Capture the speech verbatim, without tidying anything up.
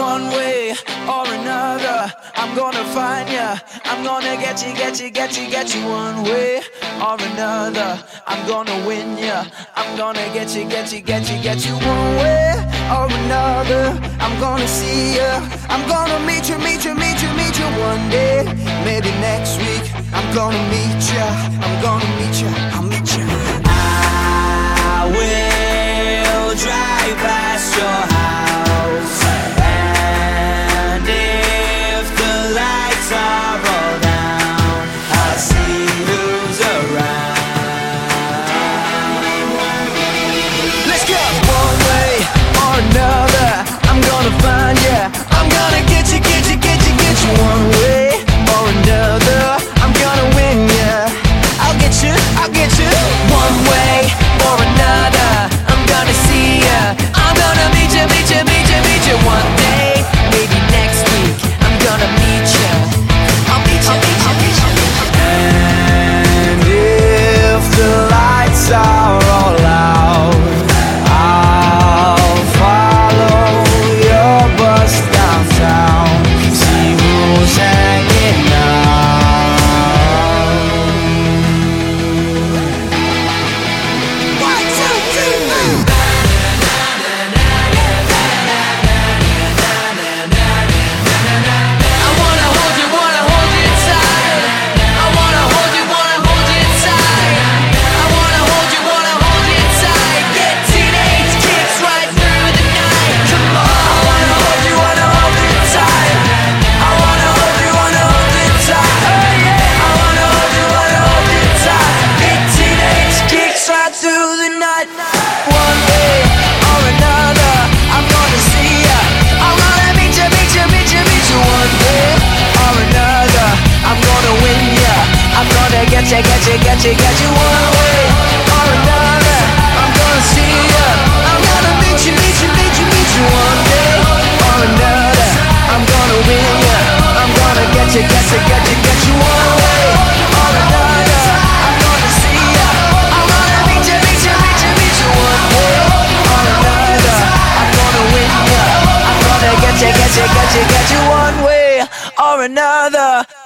One way or another, I'm gonna find ya. I'm gonna get you, get you, get you, get you. One way or another, I'm gonna win ya. I'm gonna get you, get you, get you, get you. One way or another, I'm gonna see ya. I'm gonna meet you, meet you, meet you, meet you. One day, maybe next week, I'm gonna meet ya. I'm gonna meet ya, I'll meet ya. I will drive past your house, and if the lights are all down, I'll see who's around. Let's go! One way or another, I'm gonna find ya. I'm gonna get you, get you, get you, get you. One way or another, I'm gonna win ya. I'll get you, I'll get you. One way or another, I'm gonna see ya. I'm gonna meet ya, meet ya, meet ya, meet ya. One day, maybe next week, I'm gonna meet ya. I'll meet ya, meet ya, meet ya, meet ya. And if the lights are all out, I'll follow your bus downtown, see who's hanging out. One, two, three, four. I wanna hold you, wanna hold you tight. I wanna hold you, wanna hold you tight. I wanna hold you, wanna hold you tight. Get teenage kicks right through the night. Come on. I wanna hold you, wanna hold you tight. I wanna hold you, wanna hold you tight. Oh yeah. I wanna hold you, wanna hold you tight. Get teenage kicks right through the night. One way or another, I'm gonna see ya. I'm gonna meet ya, meet ya, meet ya, meet ya. One way or another, I'm gonna win ya. I'm gonna get ya, get ya, get ya, get you. One way or another, I'm gonna see ya. I'm gonna meet you, meet you, meet you, meet you. One day or another, I'm gonna win ya. I'm gonna get ya, get ya, get ya, get you. One way or another, I'm gonna see ya. I'm gonna meet ya, meet ya, meet ya, meet you. One way or another, I'm gonna win ya. I'm gonna get ya, get ya, get ya, get you. One way or another.